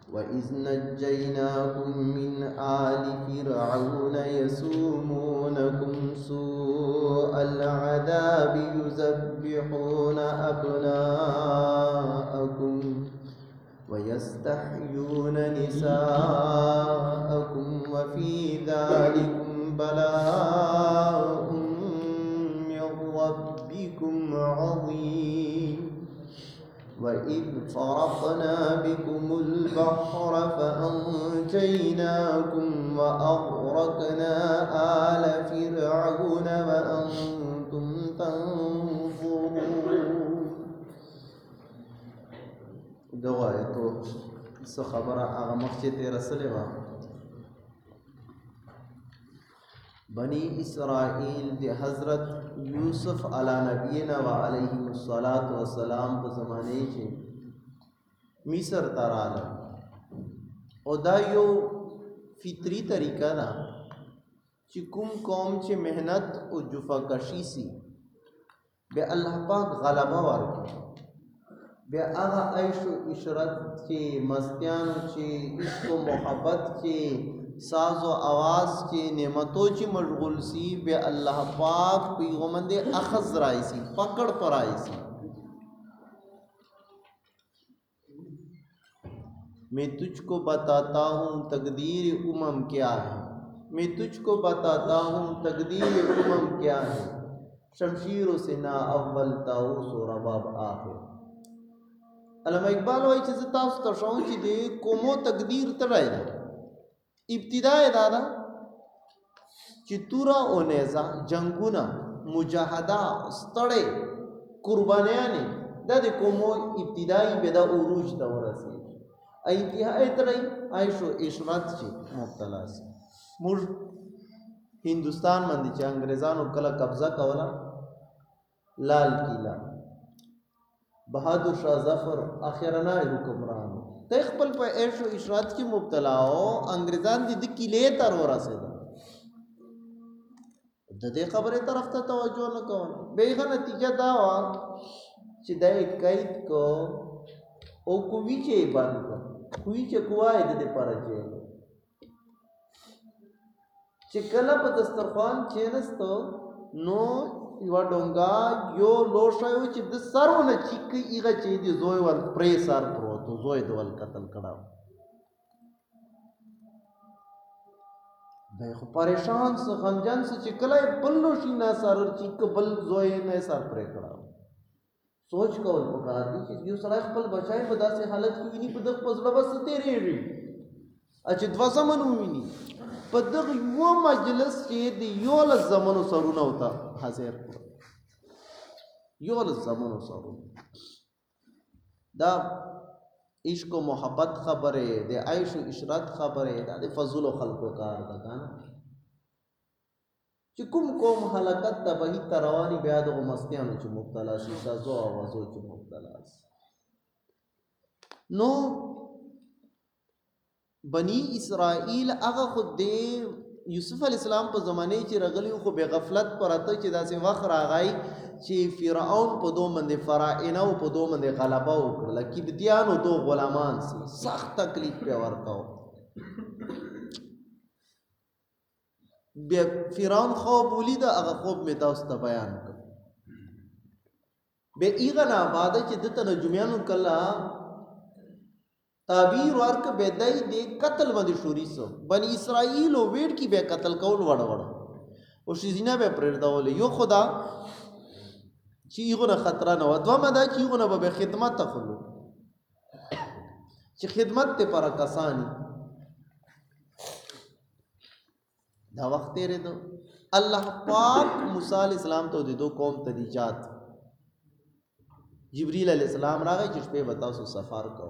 وَإِذْ نَجَّيْنَاكُمْ مِنْ آلِ فِرْعَوْنَ يَسُومُونَكُمْ سُوءَ الْعَذَابِ يُذَبِّحُونَ أَبْنَاءَكُمْ وَيَسْتَحْيُونَ نِسَاءَكُمْ وَفِي ذَلِكُمْ بَلَاءٌ مِّن رَّبِّكُمْ عَظِيمٌ وَإِذْ فَرَقْنَا بِكُمُ الْبَحْرَ فَأَنجَيْنَاكُمْ وَأَغْرَقْنَا آلَ فِرْعَوْنَ وَأَنتُمْ تَنظُرُونَ. دغه آیتو څه خبره هغه مخکې تېره سوې وه. بنی اسرائیل د حضرت یوسف علی نبینا و علیه الصلاۃ والسلام په زمانه کې مصر ته راغله او دا یو فطری طریقه ده چې کوم قوم چې مهنت او جفاکشي سي به الله پاک غلبه ورکړي، بیا هغه عیش و عشرت چې مستیان چې عشق و محبت چې ساز و آواز چې نعمتو چې مشغول سی بے اللہ پاک پیغمبر اخذ رائی سی پکڑ پر آئی سی. میں تجھ کو بتاتا ہوں تقدیر امم کیا ہے، میں تجھ کو بتاتا ہوں تقدیر امم کیا ہے، شمشیر و سنا اول تاؤس و رباب آخر. علامہ اقبال وائی چیز تاؤس تشاؤں چی دے کومو تقدیر تڑائی دا ابتداء دادا چې توره او نیزه جنگونه مجاهده ستړې قربانیانې دا د کومو ابتدایي به د عروج ته ورسېږي، انتهایی تړی عیش و عشرت چې مبتلا سي. موږ هندوستان باندې چې انګریزانو کله قبضه کوله، لال قلعه، بہادر شاہ ظفر اخرنای حکمران ته خپل په عیش و عشرت کې مبتلا او انګریزان د کیلې تر ورسېدل، د دې خبرې طرف ته توجه نه کوله. بیغه نتیجه دا وه چې دا یې قید کو او کوي چې یې بند کړ، کوي چې کوای د دې پاره جیل چې کله په دسترخوان کېناستو نو یوه ډونګا یو لوښی و چې د سر ونه چیکه هغه چې د زوی ور پرې سر پروت و، زوی د ول قتل کړه. دی خو پریشان سه غمجن سه چې کله یې بل لوښي نه سر چیکه بل زوی نه سر پرې کړه. سوچ کول پکار دي چې یو سړی خپل بچی په داسې حالت کې ویني، په دغه په زړه به څه تېرېږي چې دوه زمن وویني په دغه یو مجلس کې د 11 زمنو سرونه ورته حاضر کړل، 11 زمنو سرونه. دا عشق و محبت خبره د عیش و عشرت خبره دا د فضل خلقو کار ده کنه چې کوم قوم حلقت تبهی تروانی بیا د مستیانو چې مبتلا شي، سازو آوازو چې مبتلا شي. نو بنی اسرائیل هغه خود د یوسف علیہ السلام په زمانه کې راغلی خو به غفلت پراته چې داسې وخت راغی چې فرعون په دو باندې فراعنه او په دو باندې غلبه وکړه، کبدیانو دو غلامان سي سخت تکلیف په ورکاو. بیا فرعون خوب ولید، هغه خوب می تاسو ته بیان کړ. به ایغه نه بعد چې د ترجمانو کله تعبیر ورک به دای د قتل باندې شوري سو بنی اسرائیل او ویډ کی به قتل کول وړ او شیزینه به پرېدول. یو خدا چې یغه خطر نه و، دوه مدا چې یغه به خدمت تخلو چې خدمت ته پر کسانی دا وخت تیرې دو. الله پاک موسی علیہ السلام ته د دو قوم ته نجات، جبرئیل علیہ السلام راغی چې په بتاو سو سفر کو.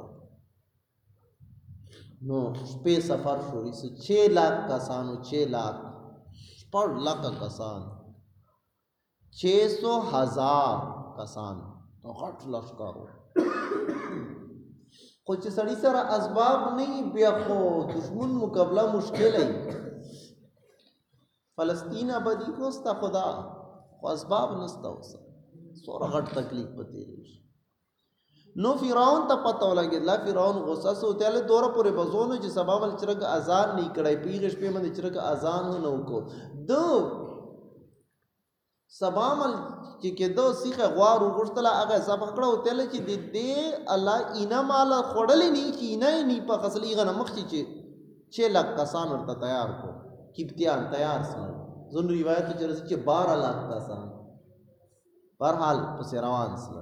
نو شپې سفر شوی سو 6 लाख کسانو، 6 लाख 6 लाख کسان، 600,000 کسان تو غټ لشکارو. خو چې سړی سره اسباب نه بیا خو دشمن مقابله مشکل ہے. فلسطین آبادی کو استا خدا خو اسباب نستا اوسه سوره غټ تکلیف پته لري. نو فرعون ته پته ولګېدله فرعون غوسه سو ته له دوره پورې بزونو چې سبا مل چرګ اذان نه کړی پیغه شپې باندې چرګ اذان نه وکړو د سبا مل چې کېدو سیخه غوار وغوښتله هغه سبا کړو ته له چې دې الله اینا مال خړلې نه چې نه په خصلې غنه مخ چې لک کسان ورته تیار کو کیپتیان تیار سره زون روایت چې رسې چې 12 लाख کسان بهرحال پس روان سره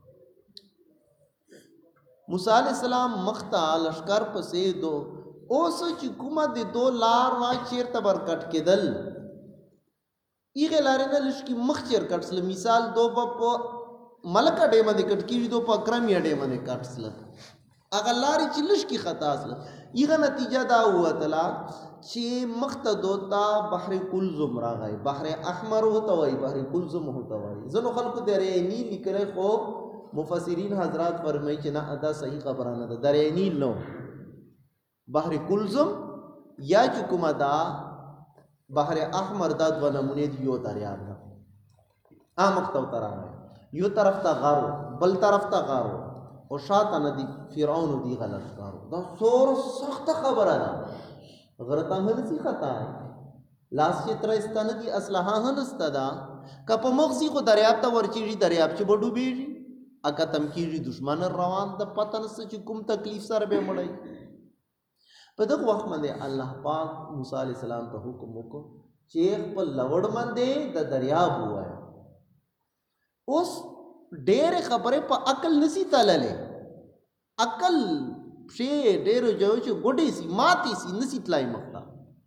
موسی علیہ السلام مختا لشکر پسې دو اوس چې کومه د دو لار وا چیرته برکټ کېدل ایغه لارې نه لشکې مخ چیر کټسل مثال دو په ملک اډې باندې کټ کیږي دو په کرمی اډې باندې کټسل اغه لارې چې لشکې خطا اسل ایغه نتیجه دا وتلا چې مخته دوتا بحر کلزم راغی بحر احمر ہوتا وای بحر کلزم ہوتا وای زنو خلق درې نیل لیکره خو مفسرین حضرات فرمایي چې نه ادا صحیح خبره نه ده درې نیل نو بحر کلزم یا چې کومه دا بحر احمر دا دو نمونه دی یو دریاب ده مخته وتراغی یو طرف ته غارو بل طرف ته غارو او شاته ندی فرعون دی غلط کارو دا سور سخت خبره ده غرتا هنسی خطا ہے لاس چې ترستانه دی اسلحه هنستا کپ مغزی خو دریاب ته ورچیږي دریاب چې بډو بیږي اګه تم کیږي دشمن روان د پتن چې کوم تکلیف سره به مړی په دغه وخت باندې الله پاک موسی علی السلام ته حکم وکړ چې په لوړ باندې د دریاب وای اوس ډېر خبره په عقل نسی تللې عقل شی ډېر جو چې ګډې سي ماتي سي نسی تلای مخته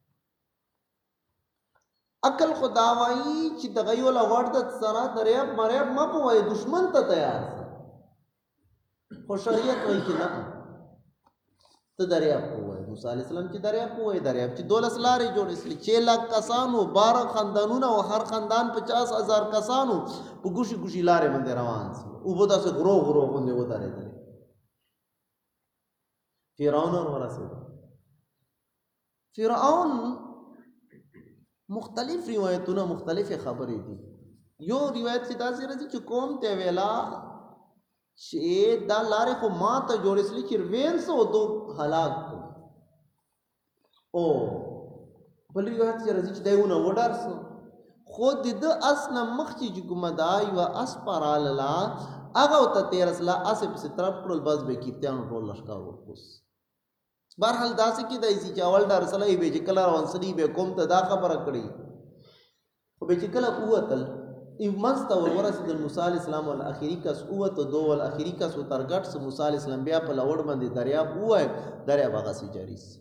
عقل خدا وای چې دغه یو لوړ د سره دریاب مریاب ما په وای دشمن ته تیار خو شریعت وای چې نه ته دریاب وای موسی علی السلام چې دریاب وای دریاب چې 12 لارې جوړې سلی 6 लाख کسانو 12 خاندانونه او هر خاندان 50,000 کسانو په ګوشي ګوشي لارې باندې روان سي او بده سه غرو باندې ودارېدل فرعون ورسېد فرعون مختلف روایتونه مختلف خبرې دي یو روایت چې داسې راځي چې قوم ته ویلا چې دا لارې خو ما ته جوړې سلی چې 202 هلاک او بل روایت چې راځي چې دایونه وډارسو خود د اسنه مخ چې کومه دا یو اس پراله هغه ته 13 لا اسه په سترپ کول بس به کیپتان ټول لشکار ورکوس بهرحال داسې کې دایسي چې اول در سره به چې کله روانسلی به کوم ته دا خبره کړي او به چې کله قوتل ایمست ورسید موسی علی السلام ول اخیری کس قوت دو ول اخیری کس ترګټ س موسی علی السلام بیا په لوړ باندې دریاب وای دریاب هغه سي جاری سي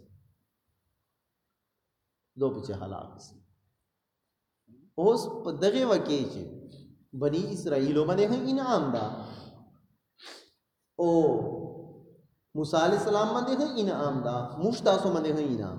دو په هلاک سي اوس په دغه وکی چې بنی اسرائیل باندې انعام دا او موسی علیہ السلام باندې انعام دا مشتاسو باندې انعام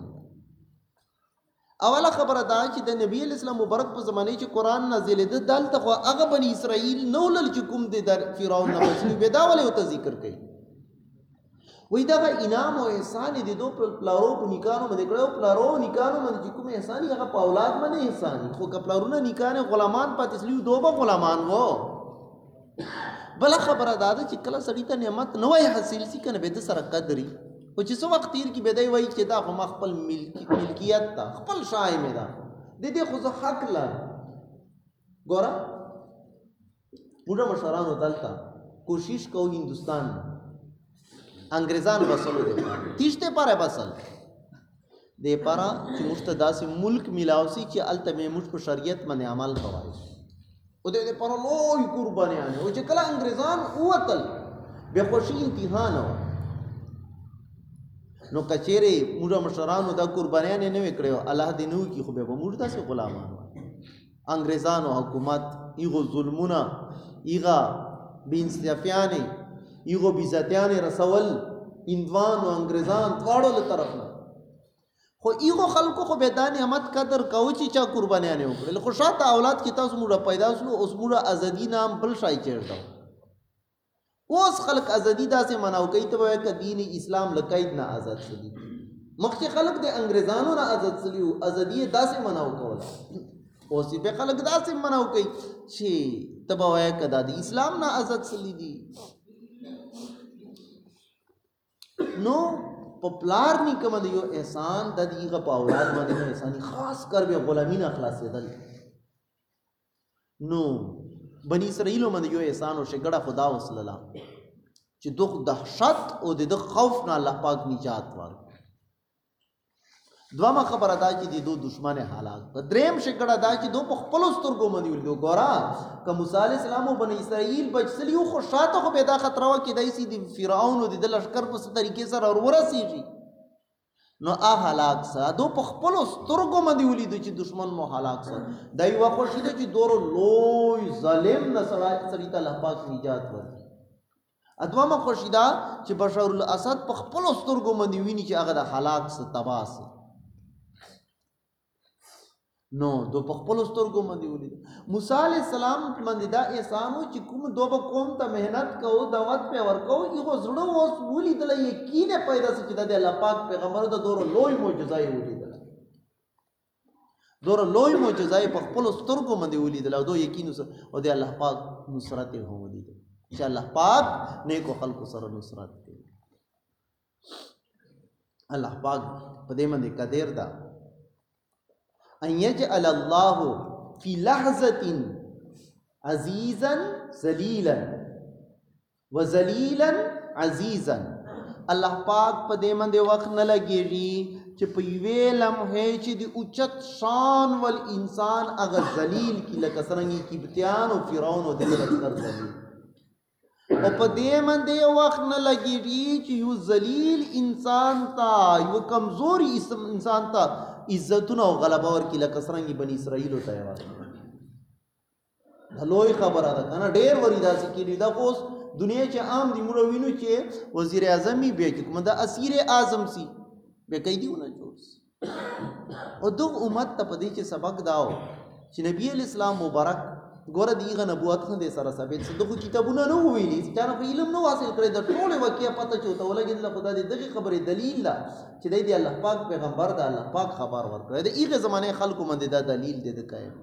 اوله خبره دا چې د نبی اسلام مبارک په زمانه چې قران نازل دي دلته خو هغه بنی اسرائیل نو لل چې کوم د فرعون نه بچي به دا ولې ته ذکر کوي وای دا انعام او احسان دي دو پلارو په نکانو باندې کړو پلارو نکانو باندې کوم احسان هغه په اولاد باندې احسان خو کپلارونه نکانه غلامان پاتې سلیو دوه غلامان وو بل خبره دا چې کله سړی ته نعمت نه وای حاصل سي کنه به د سره قدرې او چې څو وخت تیر کی بدای وای چې دا خو خپل ملکیت تا خپل شای مې دا د دې خو حق لا ګوره موږ مشرانو دلته کوشش کو هندستان انګريزان وسلو دي تیشته پاره بسل دې پاره چې مستداسي ملک ملاوسي چې التمه مش په شریعت باندې عمل کوي او دې پر لوی قربانیانه او چې کله انګريزان اوتل به خوشي امتحان نو کچېره موږ مشرانو دا قربانیانه نه وکړو الله دې نو کی خو به موږ تاسو غلامان انګريزانو حکومت ایغو ظلمونه ایغا بینصافیانه ایغو بیزاتیانه رسول اندوان او انګريزان ټاړو له طرف نه خو ایغو خلکو خو به د نعمت قدر کوي چې چا قربانیانه وکړي خو شاته اولاد کې تاسو موږ پیدا شلو اوس موږ ازادي نام بل شای چیرته اوس خلک ازادي داسې مناو کوي ته وایي ک دین اسلام لقید نه آزاد شدي مخکې خلک د انګريزانو نه آزاد شلیو ازادي داسې مناو کوله اوس به خلک داسې مناو کوي چې ته وایي ک د اسلام نه آزاد شلي دي نو په پلار نیکه باندې یو احسان د دغه په اولاد باندې احسان خاص کر به غلامین اخلاصېدل. نو بنی اسرائیل باندې یو احسان او شګړه خدا وسلله چې دغه دهشت او د خوف نه الله پاک نجات ورکړ. دوامه خبره دا چې د دو دشمن حالات دریم شګړه دا چې دو په خپل سترګو باندې ولیدو. ګورا که موسی علیہ السلام او بنی اسرائیل بچسلی او خو شاته خو به دا خطر وا کې دای سي د فرعون او د لشکر په طریقې سره ورسیږي. نو هلاک سره دو په خپل سترګو باندې ولیدو چې دشمن مو هلاک سره دای وا خوشی دي چې دورو لوی ظالم نه سړی ته الله پاک نجات ورکړي. ادوامه خوشی دا چې بشار الاسد په خپل سترګو باندې ویني چې هغه د هلاک سره تباس. نو دو په خپل سترګو باندې ولید. موسی علیہ السلام باندې دا احسان و چې کوم دو به قوم ته مهنت کوو دعوت په ورکو یو زړه اوس ولیدل یقین پیدا سي چې د الله پاک پیغمبر د دور لوی معجزه یې ولیدل. دور لوی معجزه په خپل سترګو باندې ولیدل او دو یقین او د الله پاک نصرت یې هم ولیدل چې الله پاک نیکو خلق سره نصرت کوي. الله پاک په دې باندې قادر ده ان یجعل الله فی لحظه عزیزا ذلیلا وذلیلا عزیزا. الله پاک په دې باندې وخت نه لګیږي چې په یوې لمحه چې د اوچت شان ول انسان اگر ذلیل کی لکه څنګه کې بتیان او فرعون او د لشکر ذلیل او په دې باندې وخت نه لګیږي چې یو ذلیل انسان تا یو کمزوري انسان تا عزتونه او غلبه ورکړي لکه څنګه بنی اسرائیل ته یې ورکړي. لوی خبره ده کنه ډېر وری داسې کېږي. دا اوس دنیا چې عام دي موږ وینو چې وزیر اعظم یې بیا کوم دا اسیر اعظم سي بیا کوي دیونه جوړ سي. او دغه امت ته په دې کې سبق داو چې نبی اسلام مبارک ګوره دیغه نبوت خنده سره ثابت سي. دغه کتابونه نو ویلي چې په علم نو حاصل کړی د ټوله واقعیا پته چوته ولګي خدا دې دغه خبره دلیل ده چې دی الله پاک پیغمبر ده الله پاک خبر ورکړي د ایغه زمانه خلکو باندې دا دلیل دی د قائم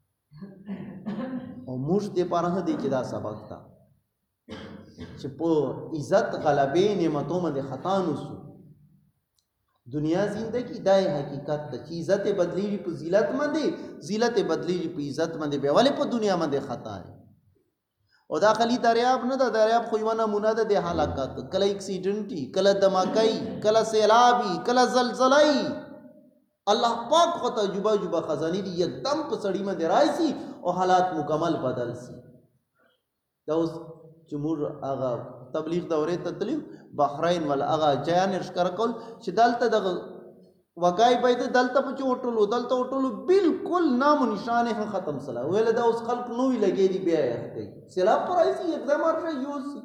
او موږ دې پاره دې چې دا سبق تا چې په عزت غلبې نعمتو باندې خطا نوسو. دنیا زندگی دای حقیقت ته چې عزت بدلیږي په ذلت باندې ذلت بدلیږي په عزت باندې به ولې په دنیا باندې خطا ہے. او دا خلی دریاب نه دا دریاب خو یو نمونه ده د حالات کله اکسیډنټي کله دماکای کله سیلابي کله زلزلای. الله پاک خو تجربه خزانه دي یکدم په سړی باندې راځي او حالات مکمل بدل سي. دا اوس جمهور هغه تبلیغ دورې ته تللی بحرین ول هغه جان اشکر کول چې دلته د وقای باید دلته په چوټلو دلته وټلو بالکل نام و نشانه ختم سلا ویل دا اوس خلق نوې لګې دي بیا یې سیلاب پر راځي یکدم راځي یوسي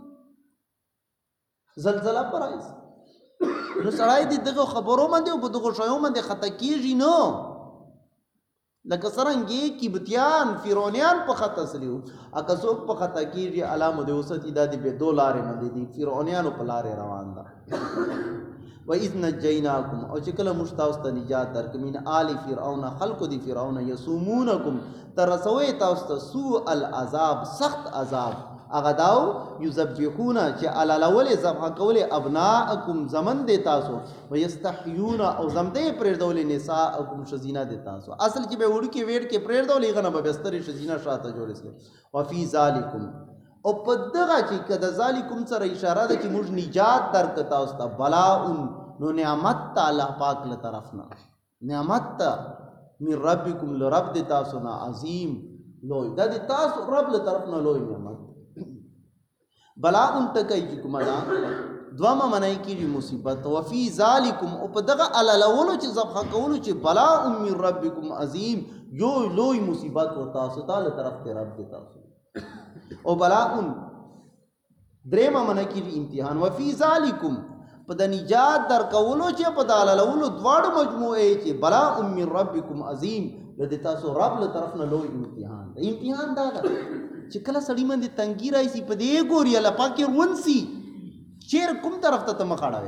زلزلہ پر راځي. نو سړی دې دغه خبرو باندې او دغه شیو باندې خطا کیږي نو لکه څنګه کې بتیان فرعونیان په خطا سلیو اګه څوک په خطا کیږي علامه د وسط د به $2 باندې دي فرعونیان په لارې روان ده. و اذ نجیناکم او چې کله مشتاوست نجات درکمین آل فرعون خلق دی فرعون یسومونکم ترسوی تاسو سوء العذاب سخت عذاب اغه داو یذبحون چې علالول ذبح کول ابناءکم زمن دی تاسو و یستحیون او زمده پردول نساءکم شزینا دی تاسو اصل کې به وړ کې ویټ کې پردول غنه به بستر شزینا شاته جوړسل و فی ذالکم او په دغه چې کده ذالکم سره اشاره ده چې موږ نجات درک تاسو ته بلاء نو نعمت تعالی پاک له طرفنا نعمت من ربکم لرب دی تاسو نا عظیم لوی دا دی تاسو رب له طرفنا لوی نعمت بلا ان تکای کی کومه دا دوامه منای کی مصیبت او فی ذالکم او په دغه علالولو چې ذبح کولو چې بلا من ربکم عظیم یو لوی مصیبت او تاسو تعالی طرف ته رب دی تاسو او بلا ان درېما منای کی امتحان و فی ذالکم په د نجات در کولو چې په علالولو دواړو مجموعه چې بلا من ربکم عظیم د تاسو رب له طرف نه لوی امتحان دا چې کله سړی باندې تنګی راځي په دې ګوري الله پاک ورونسي چیر کوم طرف ته مخاړه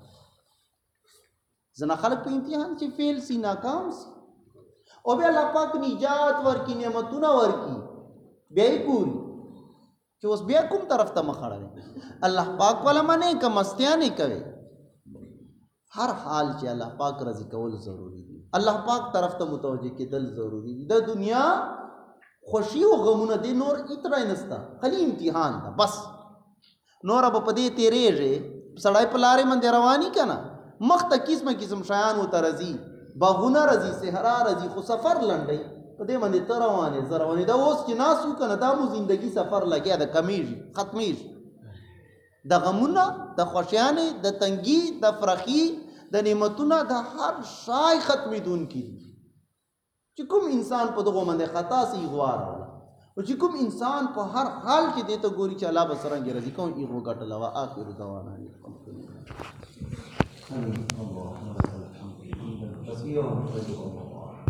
زنا خلق په امتحان چې فیل سی ناکام سی او بیا الله پاک نجات ورکی نعمتونه ورکی بیا یې ګوري چې اوس بیا کوم طرف ته مخاړه الله پاک ولا منه که مستیانه کوي هر حال چې الله پاک رضی کول ضروری دي، الله پاک طرف ته متوجه کېدل ضروری دي. د دنیا خوشي او غمونه دي نور اتره نستا، خلی امتحان ده بس. نور به په دې تیریږي سړی په لارې باندې رواني که نه، مخ ته قسمه قسم شیان ورته راځي، باغونه راځي، صحرا راځي، خو سفر لنډی په دې باندې ته روانې زه روانې. دا اوس چې ناست یو که نه دا مو زندګي سفر لګیا ده، کمیږي ختمیږي. د غمونه، د خوښیانې، د تنګي، د فرخي، د نعمتونه، د هر شای ختمېدونکي دي. چې کوم انسان په دغو باندې خطا سي غوار ولا، او چې کوم انسان په هر حال کې دې ته ګوري چې الله به څرنګه راضي کوم ایغو ګټله وه. آخر دعوانا الحمدلله.